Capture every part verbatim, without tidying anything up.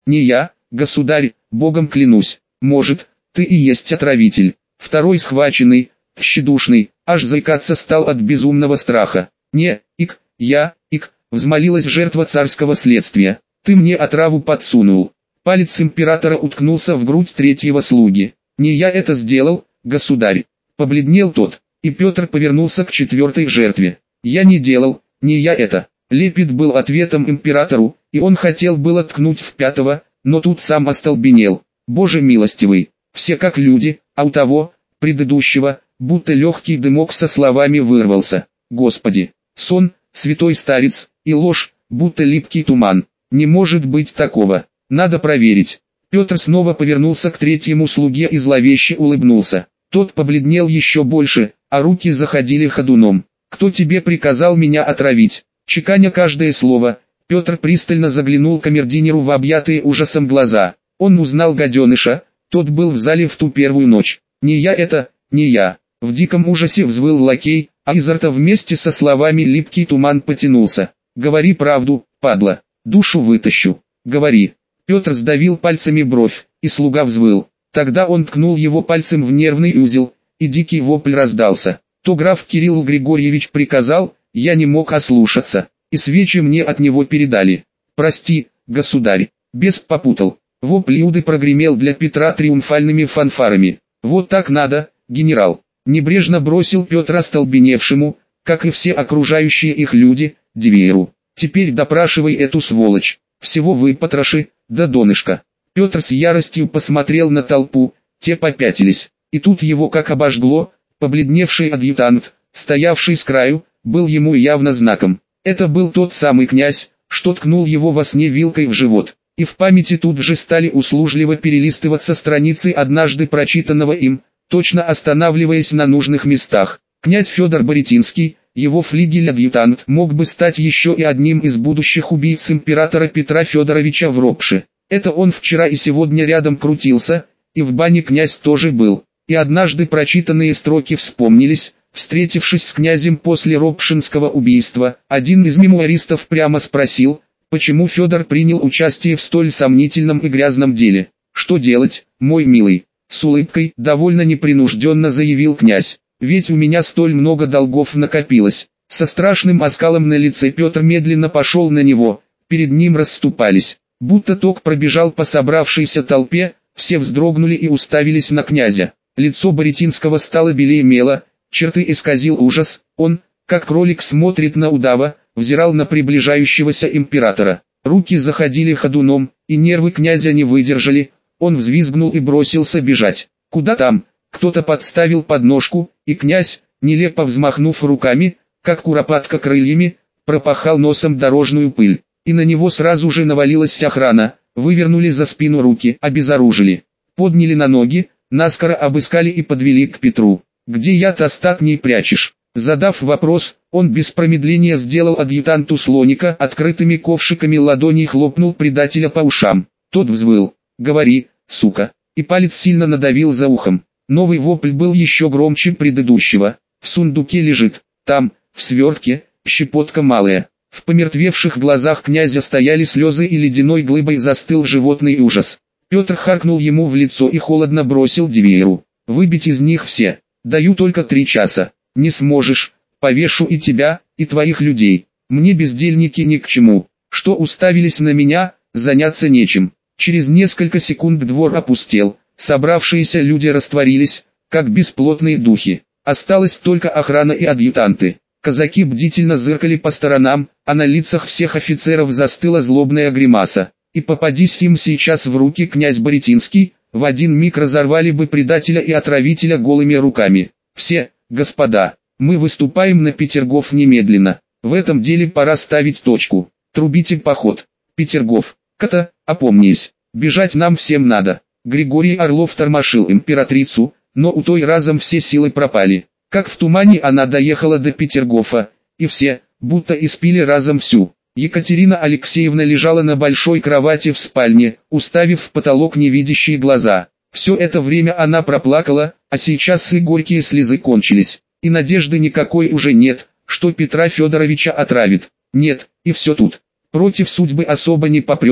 Не я, государь, богом клянусь. Может, ты и есть отравитель. Второй схваченный, тщедушный, аж заикаться стал от безумного страха. Не, ик, я, ик, взмолилась жертва царского следствия. Ты мне отраву подсунул. Палец императора уткнулся в грудь третьего слуги. Не я это сделал, государь. Побледнел тот, и Петр повернулся к четвертой жертве. Я не делал, не я это. Лепет был ответом императору, и он хотел было ткнуть в пятого, но тут сам остолбенел. Боже милостивый, все как люди, а у того, предыдущего, будто легкий дымок со словами вырвался. Господи, сон, святой старец, и ложь, будто липкий туман. Не может быть такого, надо проверить. Петр снова повернулся к третьему слуге и зловеще улыбнулся. Тот побледнел еще больше, а руки заходили ходуном. «Кто тебе приказал меня отравить?» Чеканя каждое слово, Петр пристально заглянул камердинеру в объятые ужасом глаза. Он узнал гаденыша, тот был в зале в ту первую ночь. «Не я это, не я!» В диком ужасе взвыл лакей, а изо рта вместе со словами липкий туман потянулся. «Говори правду, падла, душу вытащу, говори!» Петр сдавил пальцами бровь, и слуга взвыл. Тогда он ткнул его пальцем в нервный узел, и дикий вопль раздался. То граф Кирилл Григорьевич приказал, я не мог ослушаться, и свечи мне от него передали. Прости, государь, бес попутал. Вопль Иуды прогремел для Петра триумфальными фанфарами. Вот так надо, генерал. Небрежно бросил Петр остолбеневшему, как и все окружающие их люди, Дивееру. Теперь допрашивай эту сволочь, всего выпотроши, до донышка. Петр с яростью посмотрел на толпу, те попятились, и тут его как обожгло, побледневший адъютант, стоявший с краю, был ему явно знаком. Это был тот самый князь, что ткнул его во сне вилкой в живот. И в памяти тут же стали услужливо перелистываться страницы однажды прочитанного им, точно останавливаясь на нужных местах. Князь Федор Боретинский, его флигель-адъютант, мог бы стать еще и одним из будущих убийц императора Петра Федоровича в Ропше. Это он вчера и сегодня рядом крутился, и в бане князь тоже был. И однажды прочитанные строки вспомнились. Встретившись с князем после Ропшинского убийства, один из мемуаристов прямо спросил, почему Федор принял участие в столь сомнительном и грязном деле. «Что делать, мой милый?» С улыбкой, довольно непринужденно заявил князь. «Ведь у меня столь много долгов накопилось». Со страшным оскалом на лице Петр медленно пошел на него, перед ним расступались. Будто ток пробежал по собравшейся толпе, все вздрогнули и уставились на князя. Лицо Боретинского стало белее мела, черты исказил ужас, он, как кролик смотрит на удава, взирал на приближающегося императора. Руки заходили ходуном, и нервы князя не выдержали, он взвизгнул и бросился бежать. Куда там? Кто-то подставил подножку, и князь, нелепо взмахнув руками, как куропатка крыльями, пропахал носом дорожную пыль. И на него сразу же навалилась охрана, вывернули за спину руки, обезоружили. Подняли на ноги, наскоро обыскали и подвели к Петру. «Где яд остатней прячешь?» Задав вопрос, он без промедления сделал адъютанту слоника, открытыми ковшиками ладоней хлопнул предателя по ушам. Тот взвыл. «Говори, сука!» И палец сильно надавил за ухом. Новый вопль был еще громче предыдущего. «В сундуке лежит, там, в свертке, щепотка малая». В помертвевших глазах князя стояли слезы и ледяной глыбой застыл животный ужас. Петр харкнул ему в лицо и холодно бросил Дивееру. «Выбить из них все. Даю только три часа. Не сможешь, повешу и тебя, и твоих людей. Мне бездельники ни к чему. Что уставились на меня, заняться нечем». Через несколько секунд двор опустел, собравшиеся люди растворились, как бесплотные духи. Осталась только охрана и адъютанты. Казаки бдительно зыркали по сторонам, а на лицах всех офицеров застыла злобная гримаса. И попадись им сейчас в руки князь Боретинский, в один миг разорвали бы предателя и отравителя голыми руками. «Все, господа, мы выступаем на Петергоф немедленно. В этом деле пора ставить точку. Трубите поход. Петергоф, кота, опомнись, бежать нам всем надо». Григорий Орлов тормошил императрицу, но у той разом все силы пропали. Как в тумане она доехала до Петергофа, и все, будто испили разом всю. Екатерина Алексеевна лежала на большой кровати в спальне, уставив в потолок невидящие глаза. Все это время она проплакала, а сейчас и горькие слезы кончились. И надежды никакой уже нет, что Петра Федоровича отравит. Нет, и все тут. Против судьбы особо не попрешь,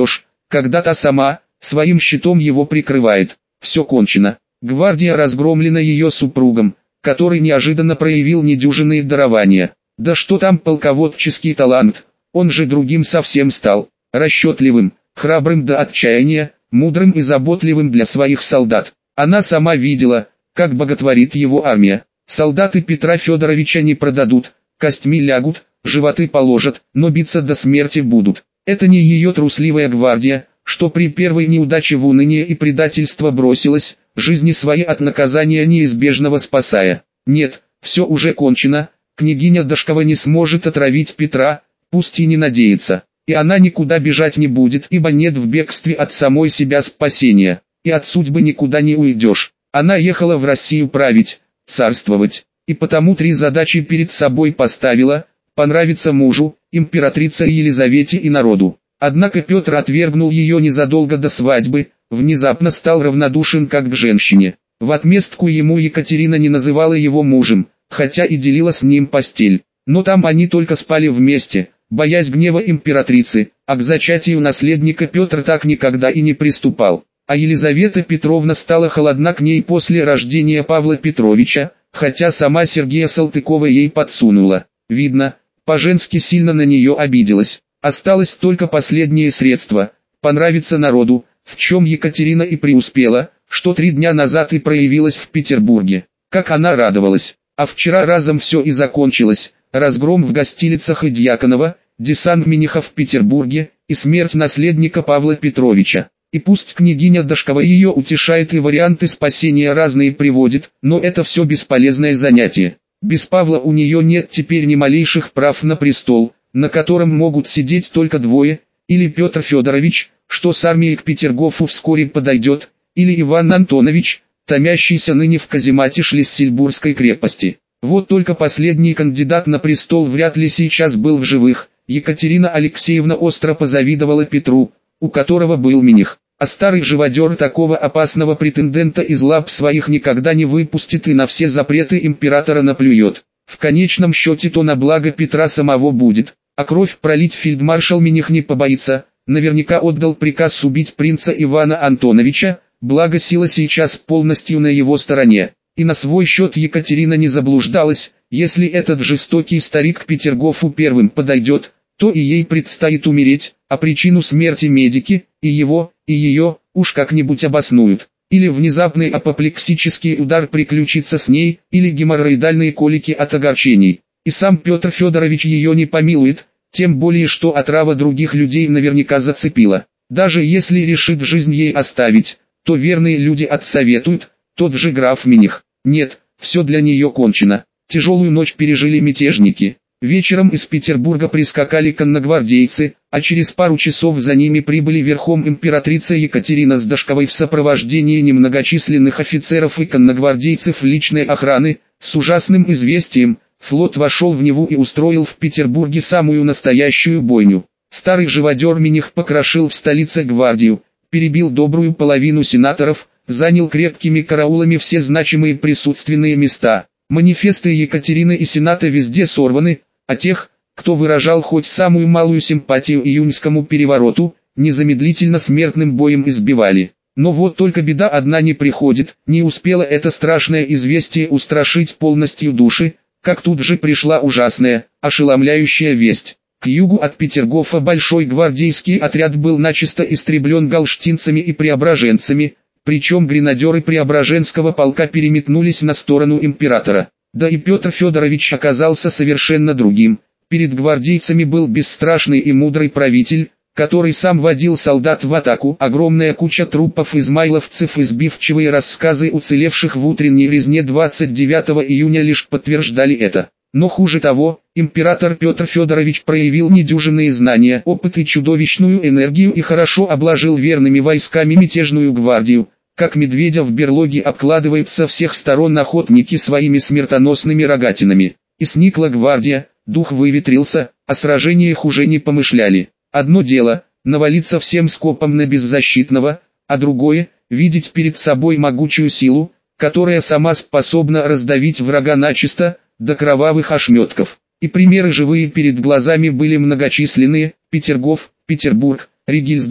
когда та сама, своим щитом его прикрывает. Все кончено. Гвардия разгромлена ее супругом, который неожиданно проявил недюжинные дарования. Да что там полководческий талант, он же другим совсем стал, расчетливым, храбрым до отчаяния, мудрым и заботливым для своих солдат. Она сама видела, как боготворит его армия. Солдаты Петра Федоровича не продадут, костьми лягут, животы положат, но биться до смерти будут. Это не ее трусливая гвардия, что при первой неудаче в уныние и предательство бросилась, жизни свои от наказания неизбежного спасая. Нет, все уже кончено, княгиня Дашкова не сможет отравить Петра, пусть и не надеется. И она никуда бежать не будет, ибо нет в бегстве от самой себя спасения, и от судьбы никуда не уйдешь. Она ехала в Россию править, царствовать, и потому три задачи перед собой поставила: понравиться мужу, императрице Елизавете и народу. Однако Петр отвергнул ее незадолго до свадьбы, внезапно стал равнодушен как к женщине. В отместку ему Екатерина не называла его мужем, хотя и делила с ним постель. Но там они только спали вместе, боясь гнева императрицы, а к зачатию наследника Петр так никогда и не приступал. А Елизавета Петровна стала холодна к ней после рождения Павла Петровича, хотя сама Сергея Салтыкова ей подсунула. Видно, по-женски сильно на нее обиделась. Осталось только последнее средство – понравиться народу, в чем Екатерина и преуспела, что три дня назад и проявилась в Петербурге. Как она радовалась! А вчера разом все и закончилось: разгром в Гостилицах и Дьяконова, десант Миниха в Петербурге и смерть наследника Павла Петровича. И пусть княгиня Дашкова ее утешает и варианты спасения разные приводит, но это все бесполезное занятие. Без Павла у нее нет теперь ни малейших прав на престол, на котором могут сидеть только двое, или Петр Федорович, что с армией к Петергофу вскоре подойдет, или Иван Антонович, томящийся ныне в каземате Шлиссельбургской крепости. Вот только последний кандидат на престол вряд ли сейчас был в живых. Екатерина Алексеевна остро позавидовала Петру, у которого был миних, а старый живодер такого опасного претендента из лап своих никогда не выпустит и на все запреты императора наплюет. В конечном счете то на благо Петра самого будет, а кровь пролить фельдмаршал Миних не побоится, наверняка отдал приказ убить принца Ивана Антоновича, благо сила сейчас полностью на его стороне. И на свой счет Екатерина не заблуждалась: если этот жестокий старик к Петергофу первым подойдет, то и ей предстоит умереть, а причину смерти медики, и его, и ее, уж как-нибудь обоснуют. Или внезапный апоплексический удар приключится с ней, или геморроидальные колики от огорчений. И сам Петр Федорович ее не помилует, тем более что отрава других людей наверняка зацепила. Даже если решит жизнь ей оставить, то верные люди отсоветуют, тот же граф Миних. Нет, все для нее кончено. Тяжелую ночь пережили мятежники. Вечером из Петербурга прискакали конногвардейцы, а через пару часов за ними прибыли верхом императрица Екатерина с Дашковой в сопровождении немногочисленных офицеров и конногвардейцев личной охраны. С ужасным известием, флот вошел в Неву и устроил в Петербурге самую настоящую бойню. Старый живодер Миних покрошил в столице гвардию, перебил добрую половину сенаторов, занял крепкими караулами все значимые присутственные места. Манифесты Екатерины и Сената везде сорваны, а тех, кто выражал хоть самую малую симпатию июньскому перевороту, незамедлительно смертным боем избивали. Но вот только беда одна не приходит, не успело это страшное известие устрашить полностью души, как тут же пришла ужасная, ошеломляющая весть. К югу от Петергофа большой гвардейский отряд был начисто истреблен галштинцами и преображенцами, причем гренадеры Преображенского полка переметнулись на сторону императора. Да и Петр Федорович оказался совершенно другим. Перед гвардейцами был бесстрашный и мудрый правитель, который сам водил солдат в атаку. Огромная куча трупов измайловцев и сбивчивые рассказы уцелевших в утренней резне двадцать девятого июня лишь подтверждали это. Но хуже того, император Петр Федорович проявил недюжинные знания, опыт и чудовищную энергию и хорошо обложил верными войсками мятежную гвардию. Как медведя в берлоге обкладывают со всех сторон охотники своими смертоносными рогатинами. И сникла гвардия, дух выветрился, о сражениях уже не помышляли. Одно дело – навалиться всем скопом на беззащитного, а другое – видеть перед собой могучую силу, которая сама способна раздавить врага начисто, до кровавых ошметков. И примеры живые перед глазами были многочисленные: Петергоф, Петербург, Ригельсдорф,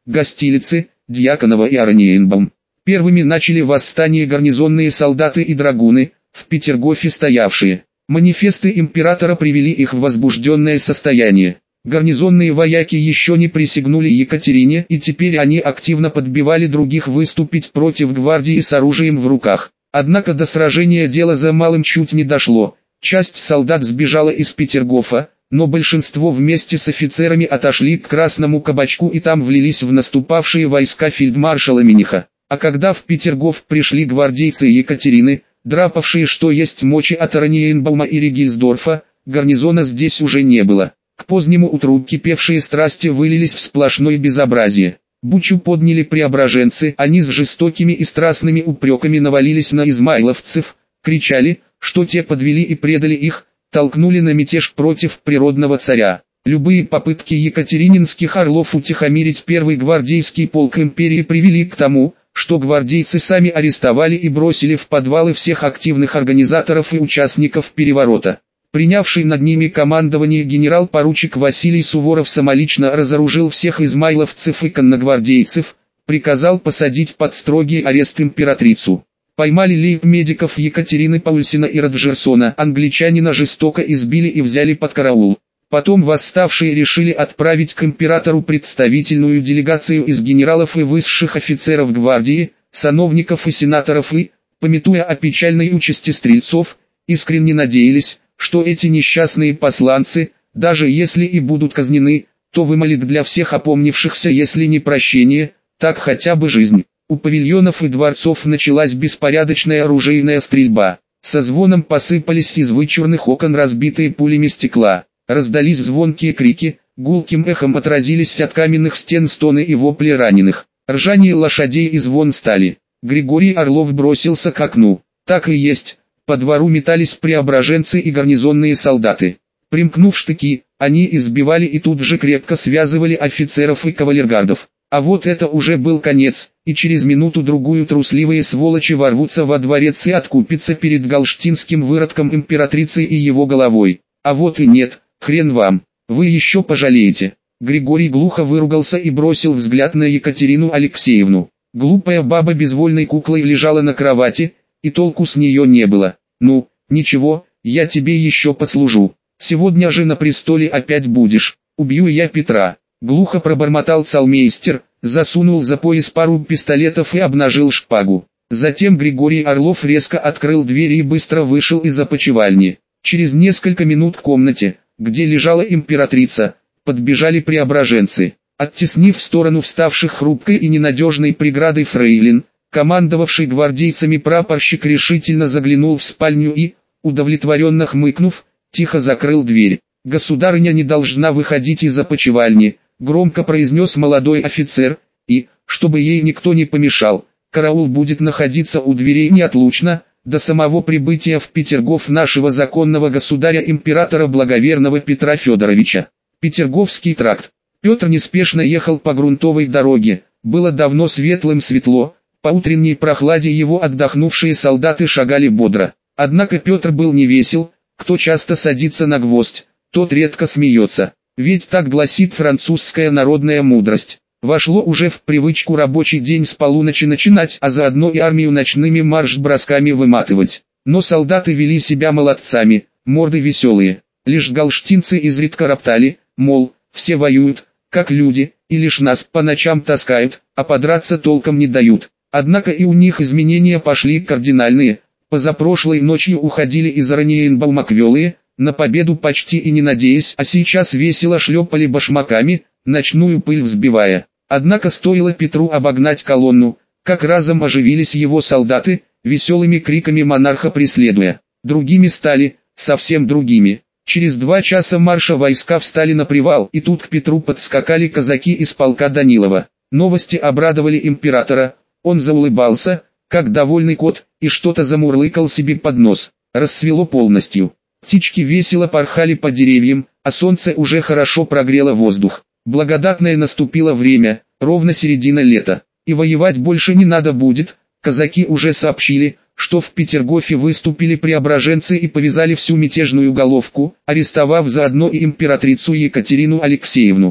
Гостилицы, Дьяконова и Ораниенбаум. Первыми начали восстание гарнизонные солдаты и драгуны, в Петергофе стоявшие. Манифесты императора привели их в возбужденное состояние. Гарнизонные вояки еще не присягнули Екатерине, и теперь они активно подбивали других выступить против гвардии с оружием в руках. Однако до сражения дело за малым чуть не дошло. Часть солдат сбежала из Петергофа, но большинство вместе с офицерами отошли к Красному кабачку и там влились в наступавшие войска фельдмаршала Миниха. А когда в Петергоф пришли гвардейцы Екатерины, драпавшие что есть мочи от Ораниенбаума и Ригельсдорфа, гарнизона здесь уже не было. К позднему утру кипевшие страсти вылились в сплошное безобразие. Бучу подняли преображенцы, они с жестокими и страстными упреками навалились на измайловцев, кричали, что те подвели и предали их, толкнули на мятеж против природного царя. Любые попытки екатерининских орлов утихомирить первый гвардейский полк империи привели к тому, что гвардейцы сами арестовали и бросили в подвалы всех активных организаторов и участников переворота. Принявший над ними командование генерал-поручик Василий Суворов самолично разоружил всех измайловцев и конногвардейцев, приказал посадить под строгий арест императрицу. Поймали лейб-медиков Екатерины Паульсина и Роджерсона, англичанина жестоко избили и взяли под караул. Потом восставшие решили отправить к императору представительную делегацию из генералов и высших офицеров гвардии, сановников и сенаторов и, памятуя о печальной участи стрельцов, искренне надеялись, что эти несчастные посланцы, даже если и будут казнены, то вымолят для всех опомнившихся, если не прощение, так хотя бы жизнь. У павильонов и дворцов началась беспорядочная оружейная стрельба. Со звоном посыпались из вычурных окон разбитые пулями стекла. Раздались звонкие крики, гулким эхом отразились от каменных стен стоны и вопли раненых. Ржание лошадей и звон стали. Григорий Орлов бросился к окну. Так и есть. По двору метались преображенцы и гарнизонные солдаты. Примкнув штыки, они избивали и тут же крепко связывали офицеров и кавалергардов. А вот это уже был конец, и через минуту-другую трусливые сволочи ворвутся во дворец и откупятся перед галштинским выродком императрицы и его головой. А вот и нет, хрен вам, вы еще пожалеете. Григорий глухо выругался и бросил взгляд на Екатерину Алексеевну. Глупая баба безвольной куклой лежала на кровати, и толку с нее не было. Ну, ничего, я тебе еще послужу. Сегодня же на престоле опять будешь. Убью я Петра. Глухо пробормотал цалмейстер, засунул за пояс пару пистолетов и обнажил шпагу. Затем Григорий Орлов резко открыл дверь и быстро вышел из опочивальни. Через несколько минут к комнате, где лежала императрица, подбежали преображенцы. Оттеснив в сторону вставших хрупкой и ненадежной преградой фрейлин, командовавший гвардейцами прапорщик решительно заглянул в спальню и, удовлетворенно хмыкнув, тихо закрыл дверь. «Государыня не должна выходить из опочивальни», — громко произнес молодой офицер, «и, чтобы ей никто не помешал, караул будет находиться у дверей неотлучно, до самого прибытия в Петергоф нашего законного государя-императора благоверного Петра Федоровича». Петерговский тракт. Петр неспешно ехал по грунтовой дороге, было давно светлым светло, по утренней прохладе его отдохнувшие солдаты шагали бодро. Однако Петр был не весел, кто часто садится на гвоздь, тот редко смеется. Ведь так гласит французская народная мудрость. Вошло уже в привычку рабочий день с полуночи начинать, а заодно и армию ночными марш-бросками выматывать. Но солдаты вели себя молодцами, морды веселые. Лишь галштинцы изредка роптали, мол, все воюют, как люди, и лишь нас по ночам таскают, а подраться толком не дают. Однако и у них изменения пошли кардинальные. Позапрошлой ночью уходили из Ораниенбаума квелые, на победу почти и не надеясь, а сейчас весело шлепали башмаками, ночную пыль взбивая. Однако стоило Петру обогнать колонну, как разом оживились его солдаты, веселыми криками монарха преследуя. Другими стали, совсем другими. Через два часа марша войска встали на привал, и тут к Петру подскакали казаки из полка Данилова. Новости обрадовали императора. Он заулыбался, как довольный кот, и что-то замурлыкал себе под нос. Рассвело полностью. Птички весело порхали по деревьям, а солнце уже хорошо прогрело воздух. Благодатное наступило время, ровно середина лета. И воевать больше не надо будет. Казаки уже сообщили, что в Петергофе выступили преображенцы и повязали всю мятежную головку, арестовав заодно и императрицу Екатерину Алексеевну.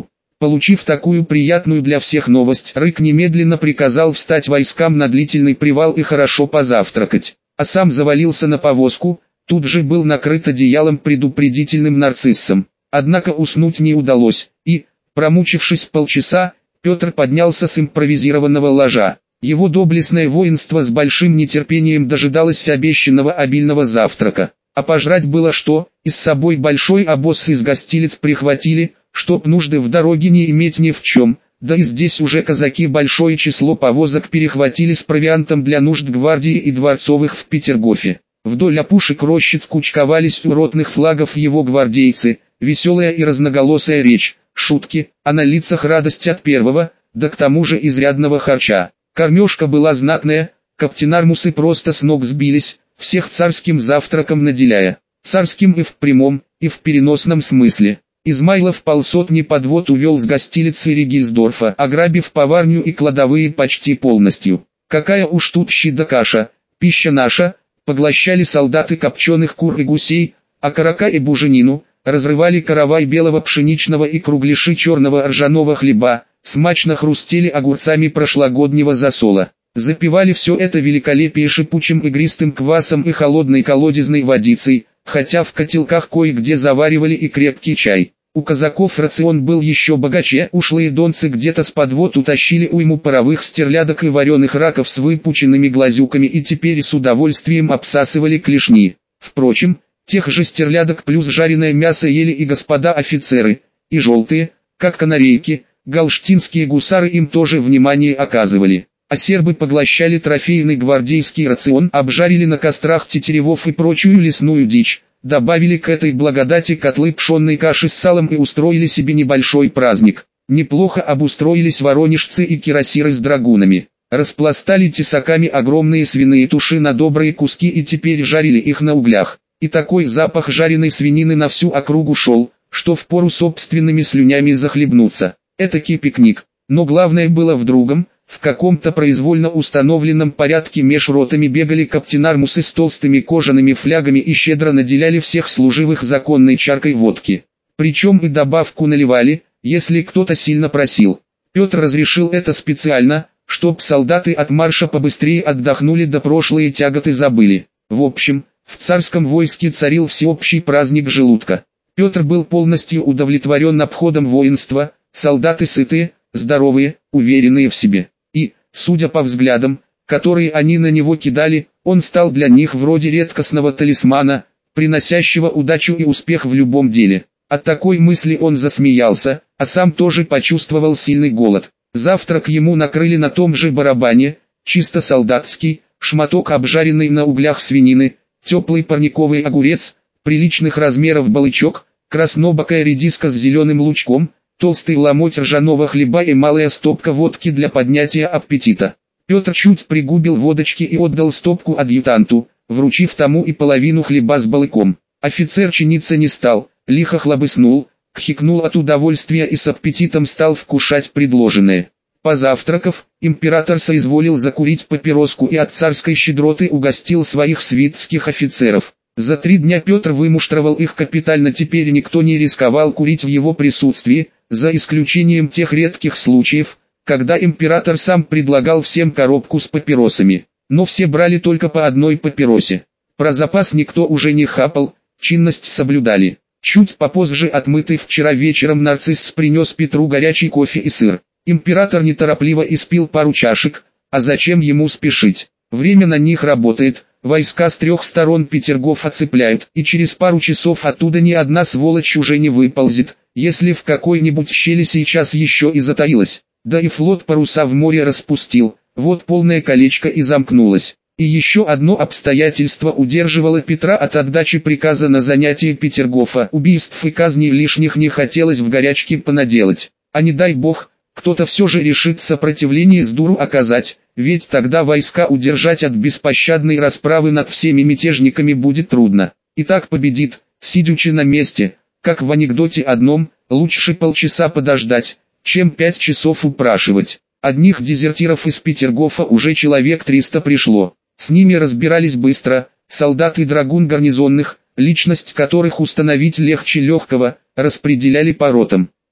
Получив такую приятную для всех новость, Рык немедленно приказал встать войскам на длительный привал и хорошо позавтракать, а сам завалился на повозку, тут же был накрыт одеялом предупредительным нарциссом. Однако уснуть не удалось, и, промучившись полчаса, Петр поднялся с импровизированного ложа. Его доблестное воинство с большим нетерпением дожидалось обещанного обильного завтрака. А пожрать было что, и с собой большой обоз из гостилиц прихватили, чтоб нужды в дороге не иметь ни в чем, да и здесь уже казаки большое число повозок перехватили с провиантом для нужд гвардии и дворцовых в Петергофе. Вдоль опушек рощиц кучковались у ротных флагов его гвардейцы, веселая и разноголосая речь, шутки, а на лицах радость от первого, да к тому же изрядного харча. Кормежка была знатная, каптенармусы просто с ног сбились, всех царским завтраком наделяя. Царским и в прямом, и в переносном смысле. Измайлов полсотни подвод увел с гостилицы Ригельсдорфа, ограбив поварню и кладовые почти полностью. Какая уж тут щи да каша, пища наша, поглощали солдаты копченых кур и гусей, а карака и буженину, разрывали каравай белого пшеничного и кругляши черного ржаного хлеба, смачно хрустели огурцами прошлогоднего засола. Запивали все это великолепие шипучим игристым квасом и холодной колодезной водицей, хотя в котелках кое-где заваривали и крепкий чай. У казаков рацион был еще богаче, ушлые донцы где-то с подвод утащили уйму паровых стерлядок и вареных раков с выпученными глазюками и теперь с удовольствием обсасывали клешни. Впрочем, тех же стерлядок плюс жареное мясо ели и господа офицеры, и желтые, как канарейки, галштинские гусары им тоже внимание оказывали. А сербы поглощали трофейный гвардейский рацион, обжарили на кострах тетеревов и прочую лесную дичь, добавили к этой благодати котлы пшенной каши с салом и устроили себе небольшой праздник. Неплохо обустроились воронежцы и кирасиры с драгунами. Распластали тесаками огромные свиные туши на добрые куски и теперь жарили их на углях. И такой запах жареной свинины на всю округу шел, что впору собственными слюнями захлебнуться. Этакий пикник. Но главное было в другом. В каком-то произвольно установленном порядке меж ротами бегали каптенармусы с толстыми кожаными флягами и щедро наделяли всех служивых законной чаркой водки. Причем и добавку наливали, если кто-то сильно просил. Петр разрешил это специально, чтоб солдаты от марша побыстрее отдохнули да прошлые тяготы забыли. В общем, в царском войске царил всеобщий праздник желудка. Петр был полностью удовлетворен обходом воинства, солдаты сытые, здоровые, уверенные в себе. И, судя по взглядам, которые они на него кидали, он стал для них вроде редкостного талисмана, приносящего удачу и успех в любом деле. От такой мысли он засмеялся, а сам тоже почувствовал сильный голод. Завтрак ему накрыли на том же барабане, чисто солдатский, шматок обжаренной на углях свинины, теплый парниковый огурец, приличных размеров балычок, краснобокая редиска с зеленым лучком, толстый ломоть ржаного хлеба и малая стопка водки для поднятия аппетита. Петр чуть пригубил водочки и отдал стопку адъютанту, вручив тому и половину хлеба с балыком. Офицер чиниться не стал, лихо хлобыснул, кхикнул от удовольствия и с аппетитом стал вкушать предложенное. Позавтракав, император соизволил закурить папироску и от царской щедроты угостил своих свитских офицеров. За три дня Петр вымуштровал их капитально, теперь никто не рисковал курить в его присутствии, за исключением тех редких случаев, когда император сам предлагал всем коробку с папиросами. Но все брали только по одной папиросе. Про запас никто уже не хапал, чинность соблюдали. Чуть попозже отмытый вчера вечером нарцисс принес Петру горячий кофе и сыр. Император неторопливо испил пару чашек, а зачем ему спешить? Время на них работает. Войска с трех сторон Петергоф оцепляют, и через пару часов оттуда ни одна сволочь уже не выползет, если в какой-нибудь щели сейчас еще и затаилась. Да и флот паруса в море распустил, вот полное колечко и замкнулось. И еще одно обстоятельство удерживало Петра от отдачи приказа на занятие Петергофа. Убийств и казней лишних не хотелось в горячке понаделать. А не дай бог, кто-то все же решит сопротивление с дуру оказать. Ведь тогда войска удержать от беспощадной расправы над всеми мятежниками будет трудно. И так победит, сидячи на месте, как в анекдоте одном, лучше полчаса подождать, чем пять часов упрашивать. Одних дезертиров из Петергофа уже человек триста пришло. С ними разбирались быстро, солдат и драгун гарнизонных, личность которых установить легче легкого, распределяли по ротам.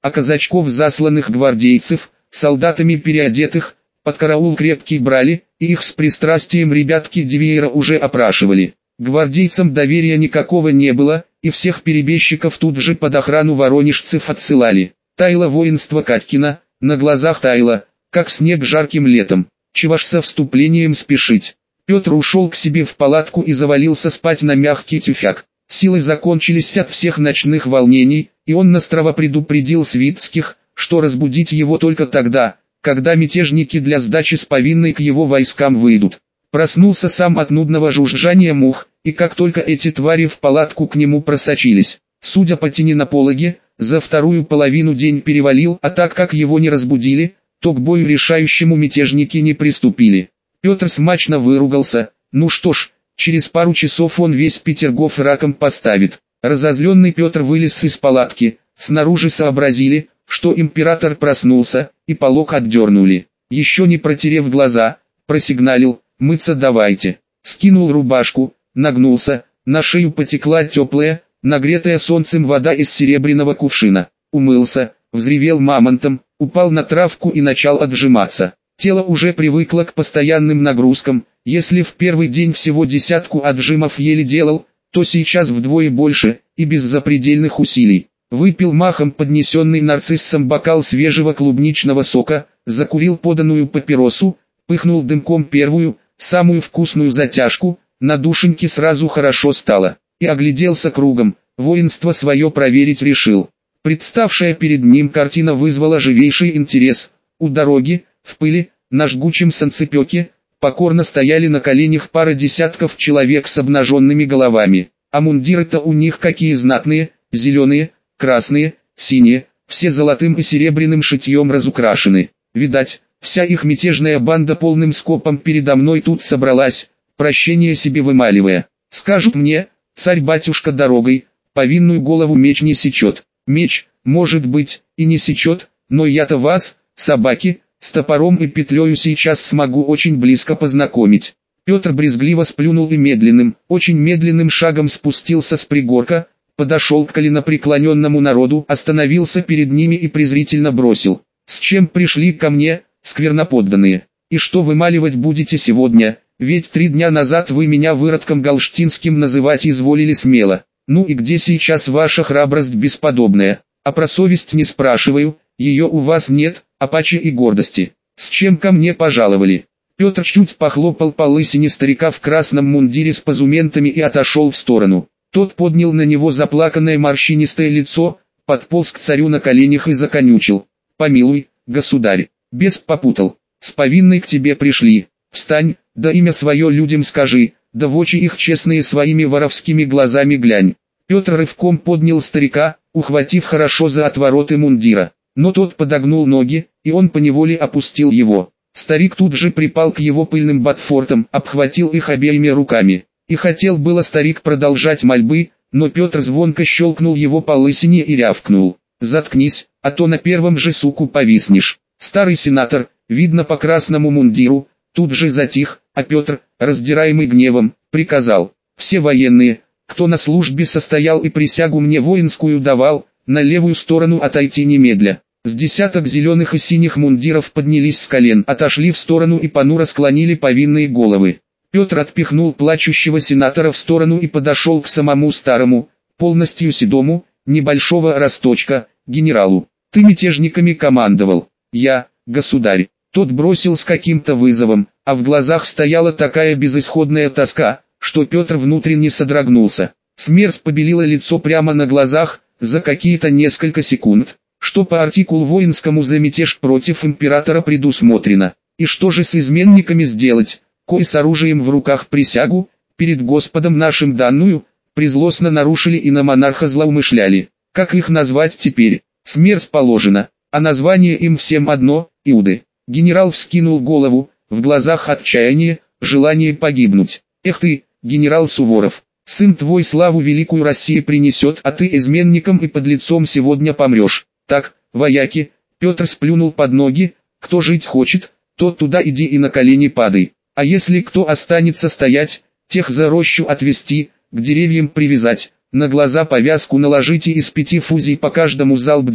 а казачков засланных гвардейцев, солдатами переодетых, под караул крепкий брали, и их с пристрастием ребятки Дивеера уже опрашивали. Гвардейцам доверия никакого не было, и всех перебежчиков тут же под охрану воронежцев отсылали. Таяло воинство Катькина, на глазах таяло, как снег жарким летом. Чего ж со вступлением спешить? Петр ушел к себе в палатку и завалился спать на мягкий тюфяк. Силы закончились от всех ночных волнений, и он настрово предупредил Свитских, что разбудить его только тогда, когда мятежники для сдачи с повинной к его войскам выйдут. Проснулся сам от нудного жужжания мух, и как только эти твари в палатку к нему просочились, судя по тени на пологе, за вторую половину день перевалил, а так как его не разбудили, то к бою решающему мятежники не приступили. Петр смачно выругался, ну что ж, через пару часов он весь Петергоф раком поставит. Разозленный Петр вылез из палатки, снаружи сообразили, что император проснулся, и полог отдернули. Еще не протерев глаза, просигналил: «Мыться давайте». Скинул рубашку, нагнулся, на шею потекла теплая, нагретая солнцем вода из серебряного кувшина. Умылся, взревел мамонтом, упал на травку и начал отжиматься. Тело уже привыкло к постоянным нагрузкам, если в первый день всего десятку отжимов еле делал, то сейчас вдвое больше, и без запредельных усилий. Выпил махом поднесенный нарциссом бокал свежего клубничного сока, закурил поданную папиросу, пыхнул дымком первую, самую вкусную затяжку, на душеньке сразу хорошо стало, и огляделся кругом, воинство свое проверить решил. Представшая перед ним картина вызвала живейший интерес. У дороги, в пыли, на жгучем санцепёке, покорно стояли на коленях пара десятков человек с обнаженными головами, а мундиры-то у них какие знатные, зеленые, красные, синие, все золотым и серебряным шитьем разукрашены. Видать, вся их мятежная банда полным скопом передо мной тут собралась, прощение себе вымаливая. Скажут мне, царь-батюшка дорогой, повинную голову меч не сечет. Меч, может быть, и не сечет, но я-то вас, собаки, с топором и петлею сейчас смогу очень близко познакомить. Петр брезгливо сплюнул и медленным, очень медленным шагом спустился с пригорка, подошел к коленопреклоненному народу, остановился перед ними и презрительно бросил: «С чем пришли ко мне, скверноподданные? И что вымаливать будете сегодня? Ведь три дня назад вы меня выродком галштинским называть изволили смело. Ну и где сейчас ваша храбрость бесподобная? А про совесть не спрашиваю, ее у вас нет, а паче и гордости. С чем ко мне пожаловали?» Петр чуть похлопал по лысине старика в красном мундире с позументами и отошел в сторону. Тот поднял на него заплаканное морщинистое лицо, подполз к царю на коленях и законючил: «Помилуй, государь, бес попутал, с повинной к тебе пришли. Встань, да имя свое людям скажи, да в очи их честные своими воровскими глазами глянь». Петр рывком поднял старика, ухватив хорошо за отвороты мундира, но тот подогнул ноги, и он поневоле опустил его. Старик тут же припал к его пыльным ботфортам, обхватил их обеими руками. И хотел было старик продолжать мольбы, но Петр звонко щелкнул его по лысине и рявкнул: «Заткнись, а то на первом же суку повиснешь». Старый сенатор, видно по красному мундиру, тут же затих, а Петр, раздираемый гневом, приказал: «Все военные, кто на службе состоял и присягу мне воинскую давал, на левую сторону отойти немедля». С десяток зеленых и синих мундиров поднялись с колен, отошли в сторону и понуро склонили повинные головы. Петр отпихнул плачущего сенатора в сторону и подошел к самому старому, полностью седому, небольшого росточка, генералу. «Ты мятежниками командовал?» «Я, государь». Тот бросил с каким-то вызовом, а в глазах стояла такая безысходная тоска, что Петр внутренне содрогнулся. Смерть побелила лицо прямо на глазах, за какие-то несколько секунд, что по артикулу воинскому за мятеж против императора предусмотрено. И что же с изменниками сделать, кои с оружием в руках присягу, перед Господом нашим данную, призлостно нарушили и на монарха злоумышляли? Как их назвать теперь? Смерть положена, а название им всем одно – Иуды». Генерал вскинул голову, в глазах отчаяние, желание погибнуть. «Эх ты, генерал Суворов, сын твой славу великую России принесет, а ты изменником и подлецом сегодня помрешь. Так, вояки», Петр сплюнул под ноги, «кто жить хочет, тот туда иди и на колени падай. А если кто останется стоять, тех за рощу отвести, к деревьям привязать, на глаза повязку наложите и из пяти фузий по каждому залп дать.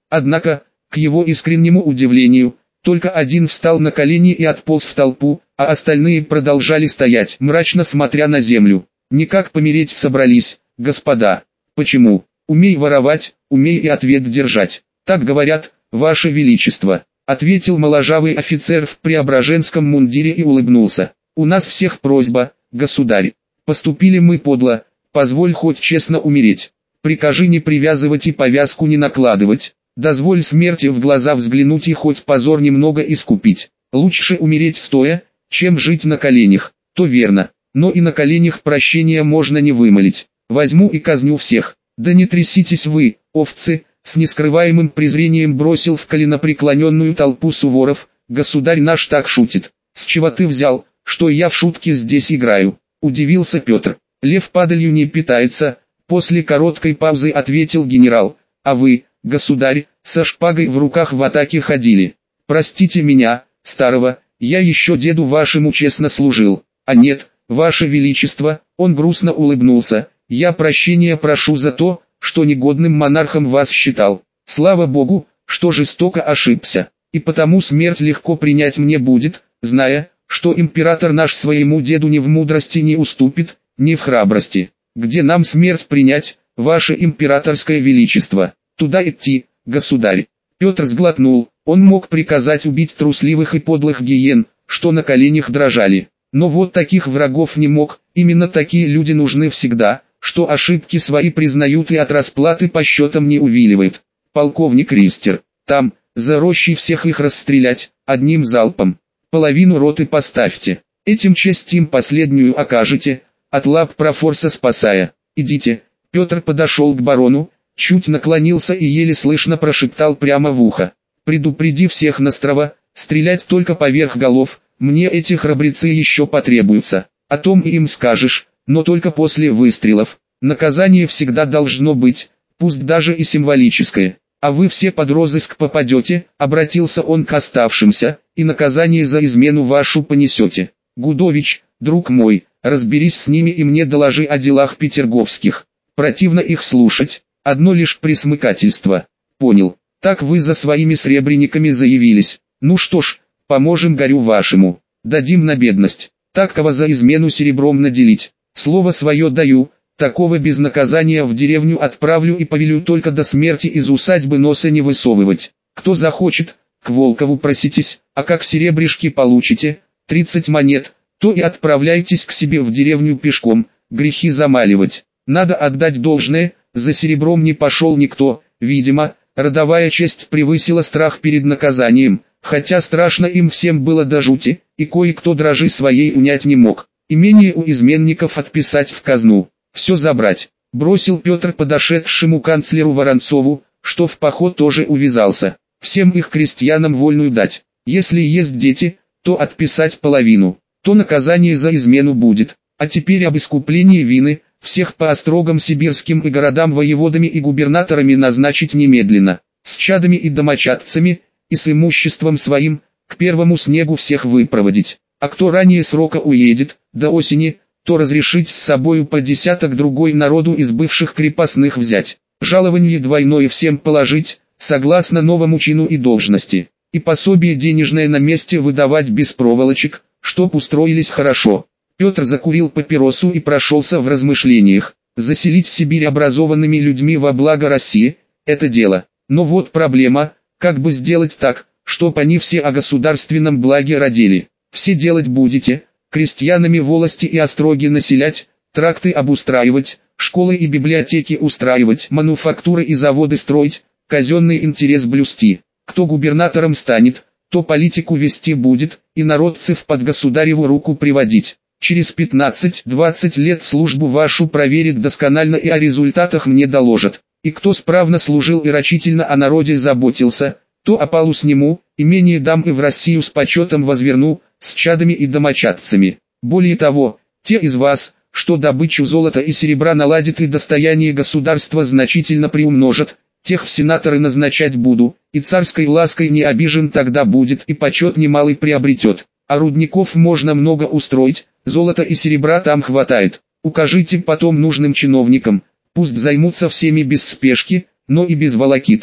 Однако, к его искреннему удивлению, только один встал на колени и отполз в толпу, а остальные продолжали стоять, мрачно смотря на землю. Никак помереть собрались, господа. Почему? Умей воровать, умей и ответ держать. Так говорят, ваше величество, ответил моложавый офицер в преображенском мундире и улыбнулся. У нас всех просьба, государь. Поступили мы подло, позволь хоть честно умереть. Прикажи не привязывать и повязку не накладывать. Дозволь смерти в глаза взглянуть и хоть позор немного искупить. Лучше умереть стоя, чем жить на коленях. То верно, но и на коленях прощения можно не вымолить. Возьму и казню всех. Да не тряситесь вы, овцы, с нескрываемым презрением бросил в коленопреклоненную толпу Суворов. Государь наш так шутит. С чего ты взял, что я в шутки здесь играю? Удивился Петр. Лев падалью не питается, после короткой паузы ответил генерал. А вы, государь, со шпагой в руках в атаке ходили. Простите меня, старого, я еще деду вашему честно служил. А нет, ваше величество, он грустно улыбнулся, я прощения прошу за то, что негодным монархом вас считал. Слава Богу, что жестоко ошибся, и потому смерть легко принять мне будет, зная, что император наш своему деду ни в мудрости не уступит, ни в храбрости. Где нам смерть принять, ваше императорское величество? Туда идти, государь. Петр сглотнул, он мог приказать убить трусливых и подлых гиен, что на коленях дрожали. Но вот таких врагов не мог, именно такие люди нужны всегда, что ошибки свои признают и от расплаты по счетам не увиливают. Полковник Ристер, там, за рощей всех их расстрелять, одним залпом. Половину роты поставьте, этим честь им последнюю окажете, от лап профорса спасая. Идите. Петр подошел к барону, чуть наклонился и еле слышно прошептал прямо в ухо. Предупреди всех на острова, стрелять только поверх голов, мне эти храбрецы еще потребуются. О том и им скажешь, но только после выстрелов. Наказание всегда должно быть, пусть даже и символическое. А вы все под розыск попадете, обратился он к оставшимся, и наказание за измену вашу понесете. Гудович, друг мой, разберись с ними и мне доложи о делах петерговских. Противно их слушать, одно лишь присмыкательство. Понял, так вы за своими сребрениками заявились. Ну что ж, поможем горю вашему, дадим на бедность, такого за измену серебром наделить. Слово свое даю, такого без наказания в деревню отправлю и повелю только до смерти из усадьбы носа не высовывать. Кто захочет, к Волкову проситесь, а как серебришки получите, тридцать монет, то и отправляйтесь к себе в деревню пешком, грехи замаливать. Надо отдать должное, за серебром не пошел никто, видимо, родовая честь превысила страх перед наказанием, хотя страшно им всем было до жути, и кое-кто дрожи своей унять не мог. Имение у изменников отписать в казну, все забрать, бросил Петр подошедшему канцлеру Воронцову, что в поход тоже увязался. Всем их крестьянам вольную дать, если есть дети, то отписать половину, то наказание за измену будет. А теперь об искуплении вины, всех по острогам сибирским и городам воеводами и губернаторами назначить немедленно, с чадами и домочадцами, и с имуществом своим, к первому снегу всех выпроводить. А кто ранее срока уедет, до осени, то разрешить с собою по десяток другой народу из бывших крепостных взять. Жалование двойное всем положить, согласно новому чину и должности. И пособие денежное на месте выдавать без проволочек, чтоб устроились хорошо. Петр закурил папиросу и прошелся в размышлениях. Заселить Сибирь образованными людьми во благо России – это дело. Но вот проблема, как бы сделать так, чтоб они все о государственном благе родили. Все делать будете, крестьянами волости и остроги населять, тракты обустраивать, школы и библиотеки устраивать, мануфактуры и заводы строить, казенный интерес блюсти. Кто губернатором станет, то политику вести будет, и народцев под государеву руку приводить. Через пятнадцать-двадцать лет службу вашу проверит досконально и о результатах мне доложат. И кто справно служил и рачительно о народе заботился, то опалу сниму, имение дам и в Россию с почетом возверну, с чадами и домочадцами. Более того, те из вас, что добычу золота и серебра наладит и достояние государства значительно приумножат, тех в сенаторы назначать буду, и царской лаской не обижен тогда будет и почет немалый приобретет. А рудников можно много устроить, золота и серебра там хватает. Укажите потом нужным чиновникам, пусть займутся всеми без спешки, но и без волокиты.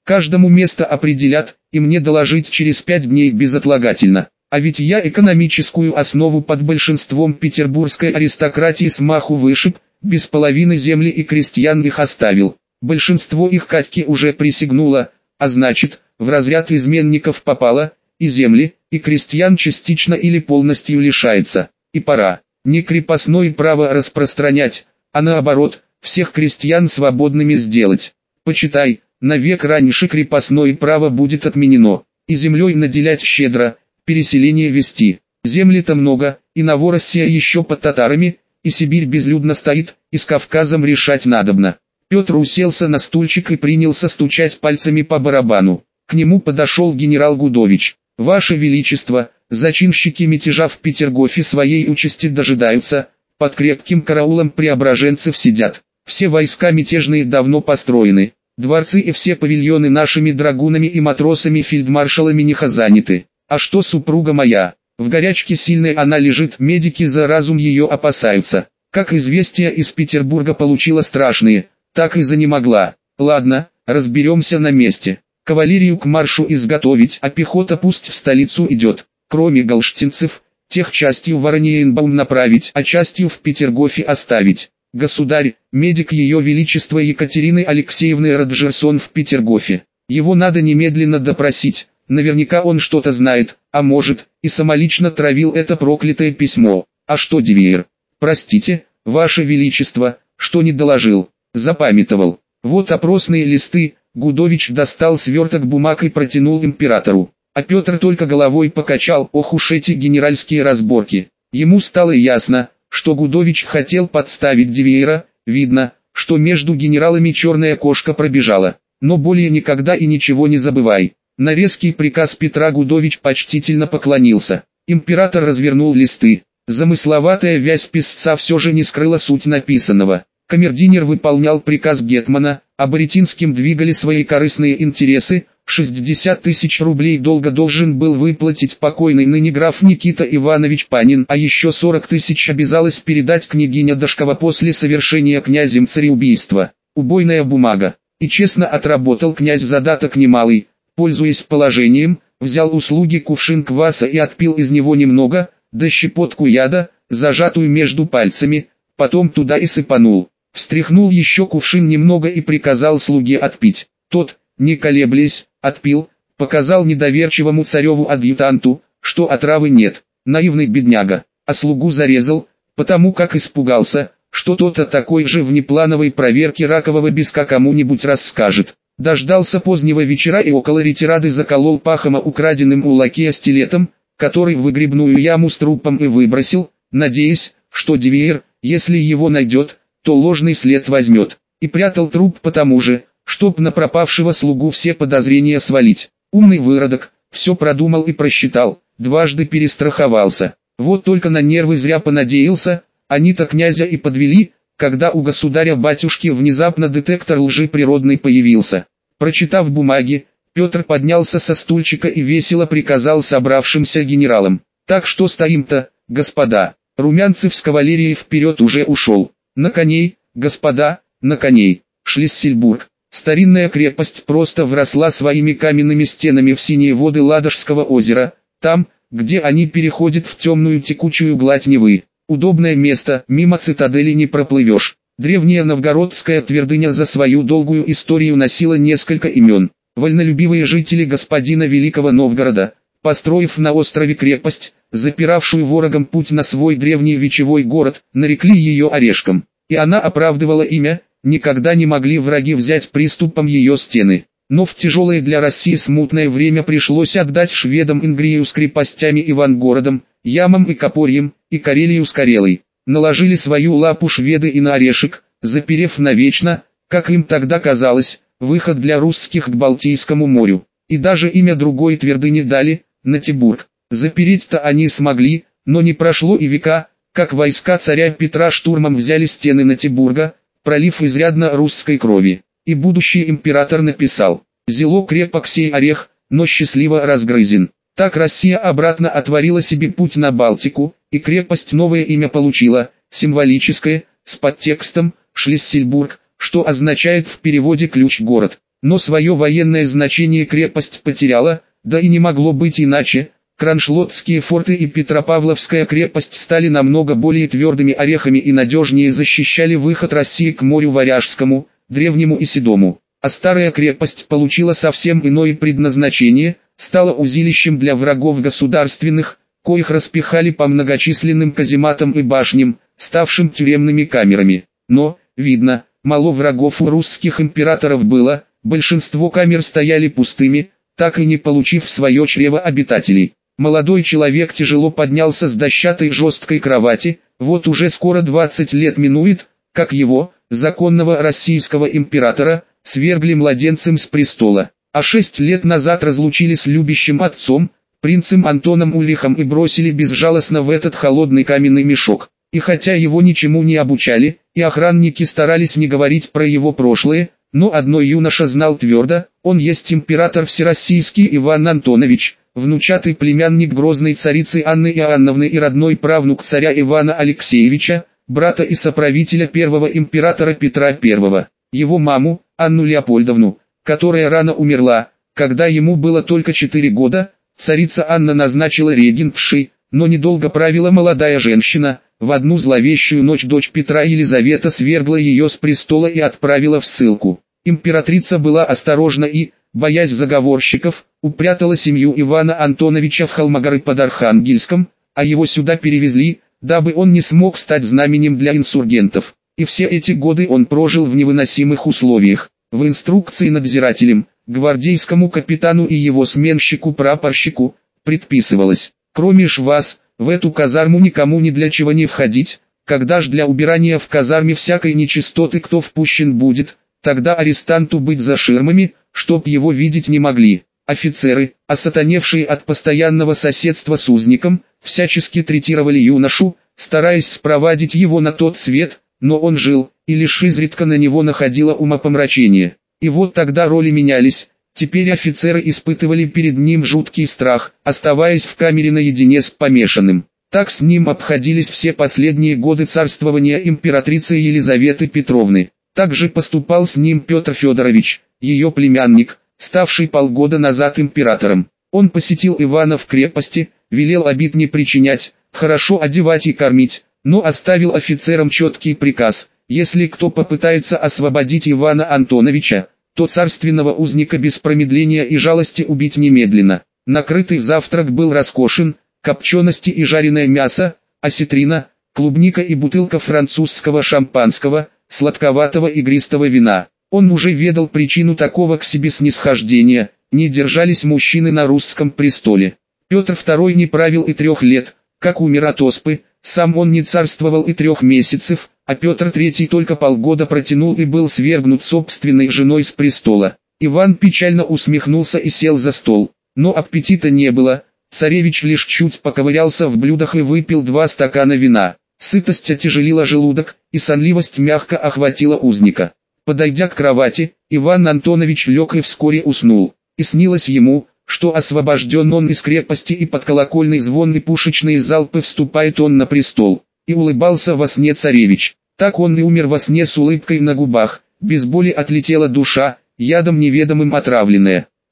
Каждому место определят, и мне доложить через пять дней безотлагательно. А ведь я экономическую основу под большинством петербургской аристократии смаху вышиб, без половины земли и крестьян их оставил. Большинство их Катьки уже присягнуло, а значит, в разряд изменников попало, и земли, и крестьян частично или полностью лишается. И пора, не крепостное право распространять, а наоборот, всех крестьян свободными сделать. Почитай, навек раньше крепостное право будет отменено, и землей наделять щедро, переселение вести. Земли-то много, и Новороссия еще под татарами, и Сибирь безлюдно стоит, и с Кавказом решать надобно. Петр уселся на стульчик и принялся стучать пальцами по барабану. К нему подошел генерал Гудович. «Ваше Величество, зачинщики мятежа в Петергофе своей участи дожидаются, под крепким караулом преображенцев сидят. Все войска мятежные давно построены, дворцы и все павильоны нашими драгунами и матросами-фельдмаршалами не заняты. А что супруга моя? В горячке сильной она лежит, медики за разум ее опасаются. Как известие из Петербурга получила страшные, так и занемогла. Ладно, разберемся на месте. Кавалерию к маршу изготовить, а пехота пусть в столицу идет. Кроме галштинцев, тех частью в Ораниенбаум направить, а частью в Петергофе оставить. Государь, медик Ее Величества Екатерины Алексеевны Роджерсон в Петергофе. Его надо немедленно допросить, наверняка он что-то знает, а может, и самолично травил это проклятое письмо. А что Дивеер? Простите, Ваше Величество, что не доложил, запамятовал. Вот опросные листы. Гудович достал сверток бумаг и протянул императору. А Петр только головой покачал, ох уж эти генеральские разборки. Ему стало ясно, что Гудович хотел подставить Дивеера, видно, что между генералами черная кошка пробежала. Но более никогда и ничего не забывай. На резкий приказ Петра Гудович почтительно поклонился. Император развернул листы. Замысловатая вязь писца все же не скрыла суть написанного. Камердинер выполнял приказ гетмана, а Боретинским двигали свои корыстные интересы. шестьдесят тысяч рублей долго должен был выплатить покойный ныне граф Никита Иванович Панин, а еще сорок тысяч обязалась передать княгиня Дашкова после совершения князем цареубийства. Убойная бумага. И честно отработал князь задаток немалый, пользуясь положением, взял услуги кувшин кваса и отпил из него немного, да щепотку яда, зажатую между пальцами, потом туда и сыпанул. Встряхнул еще кувшин немного и приказал слуге отпить. Тот, не колеблясь, отпил, показал недоверчивому цареву адъютанту, что отравы нет. Наивный бедняга, а слугу зарезал, потому как испугался, что тот о такой же внеплановой проверке ракового биска кому-нибудь расскажет. Дождался позднего вечера и около ретирады заколол Пахома украденным у лакея стилетом, который в выгребную яму с трупом и выбросил, надеясь, что Дивеер, если его найдет, то ложный след возьмет. И прятал труп потому же, чтоб на пропавшего слугу все подозрения свалить. Умный выродок, все продумал и просчитал, дважды перестраховался. Вот только на нервы зря понадеялся, они-то князя и подвели, когда у государя-батюшки внезапно детектор лжи природный появился. Прочитав бумаги, Петр поднялся со стульчика и весело приказал собравшимся генералам: «Так что стоим-то, господа?» Румянцев с кавалерией вперед уже ушел. На коней, господа, на коней. Шлиссельбург. Старинная крепость просто вросла своими каменными стенами в синие воды Ладожского озера, там, где они переходят в темную текучую гладь Невы. Удобное место, мимо цитадели не проплывешь. Древняя новгородская твердыня за свою долгую историю носила несколько имен. Вольнолюбивые жители господина Великого Новгорода, построив на острове крепость, запиравшую ворогам путь на свой древний вечевой город, нарекли ее Орешком. И она оправдывала имя, никогда не могли враги взять приступом ее стены. Но в тяжелое для России смутное время пришлось отдать шведам Ингрию с крепостями Ивангородом, Ямом и Копорьем, и Карелию с Карелой. Наложили свою лапу шведы и на Орешек, заперев навечно, как им тогда казалось, выход для русских к Балтийскому морю. И даже имя другой твердыни дали, Натибург. Запереть-то они смогли, но не прошло и века, как войска царя Петра штурмом взяли стены Натибурга, пролив изрядно русской крови. И будущий император написал: «Зело крепок сей орех, но счастливо разгрызен». Так Россия обратно отворила себе путь на Балтику, и крепость новое имя получила, символическое, с подтекстом «Шлиссельбург», что означает в переводе «ключ-город». но свое военное значение крепость потеряла, да и не могло быть иначе. Кронштадтские форты и Петропавловская крепость стали намного более твердыми орехами и надежнее защищали выход России к морю Варяжскому, Древнему и Седому. А старая крепость получила совсем иное предназначение, стала узилищем для врагов государственных, коих распихали по многочисленным казематам и башням, ставшим тюремными камерами. Но, видно, мало врагов у русских императоров было, большинство камер стояли пустыми, так и не получив свое чрево обитателей. Молодой человек тяжело поднялся с дощатой жесткой кровати, вот уже скоро двадцать лет минует, как его, законного российского императора, свергли младенцем с престола, а шесть лет назад разлучили с любящим отцом, принцем Антоном Ульрихом и бросили безжалостно в этот холодный каменный мешок. И хотя его ничему не обучали, и охранники старались не говорить про его прошлое, но одно юноша знал твердо, он есть император всероссийский Иван Антонович, внучатый племянник грозной царицы Анны Иоанновны и родной правнук царя Ивана Алексеевича, брата и соправителя первого императора Петра Первого. Его маму, Анну Леопольдовну, которая рано умерла, когда ему было только четыре года, царица Анна назначила регентшей, но недолго правила молодая женщина. В одну зловещую ночь дочь Петра Елизавета свергла ее с престола и отправила в ссылку. Императрица была осторожна и, боясь заговорщиков, упрятала семью Ивана Антоновича в Холмогоры под Архангельском, а его сюда перевезли, дабы он не смог стать знаменем для инсургентов. И все эти годы он прожил в невыносимых условиях. В инструкции надзирателям, гвардейскому капитану и его сменщику-прапорщику, предписывалось: кроме ж вас, в эту казарму никому ни для чего не входить, когда ж для убирания в казарме всякой нечистоты кто впущен будет, тогда арестанту быть за ширмами, чтоб его видеть не могли. Офицеры, осатаневшие от постоянного соседства с узником, всячески третировали юношу, стараясь спровадить его на тот свет, но он жил, и лишь изредка на него находило умопомрачение. И вот тогда роли менялись. Теперь офицеры испытывали перед ним жуткий страх, оставаясь в камере наедине с помешанным. Так с ним обходились все последние годы царствования императрицы Елизаветы Петровны. Так же поступал с ним Петр Федорович, ее племянник, ставший полгода назад императором. Он посетил Ивана в крепости, велел обид не причинять, хорошо одевать и кормить, но оставил офицерам четкий приказ: если кто попытается освободить Ивана Антоновича, то царственного узника без промедления и жалости убить немедленно. Накрытый завтрак был роскошен: копчености и жареное мясо, осетрина, клубника и бутылка французского шампанского, сладковатого игристого вина. Он уже ведал причину такого к себе снисхождения: не держались мужчины на русском престоле. Петр Второй не правил и трех лет, как умер от оспы, сам он не царствовал и трех месяцев, а Петр Третий только полгода протянул и был свергнут собственной женой с престола. Иван печально усмехнулся и сел за стол, но аппетита не было. Царевич лишь чуть поковырялся в блюдах и выпил два стакана вина. Сытость отяжелила желудок, и сонливость мягко охватила узника. Подойдя к кровати, Иван Антонович лег и вскоре уснул. И снилось ему, что освобожден он из крепости и под колокольный звон и пушечные залпы вступает он на престол. И улыбался во сне царевич. Так он и умер во сне с улыбкой на губах, без боли отлетела душа, ядом неведомым отравленная.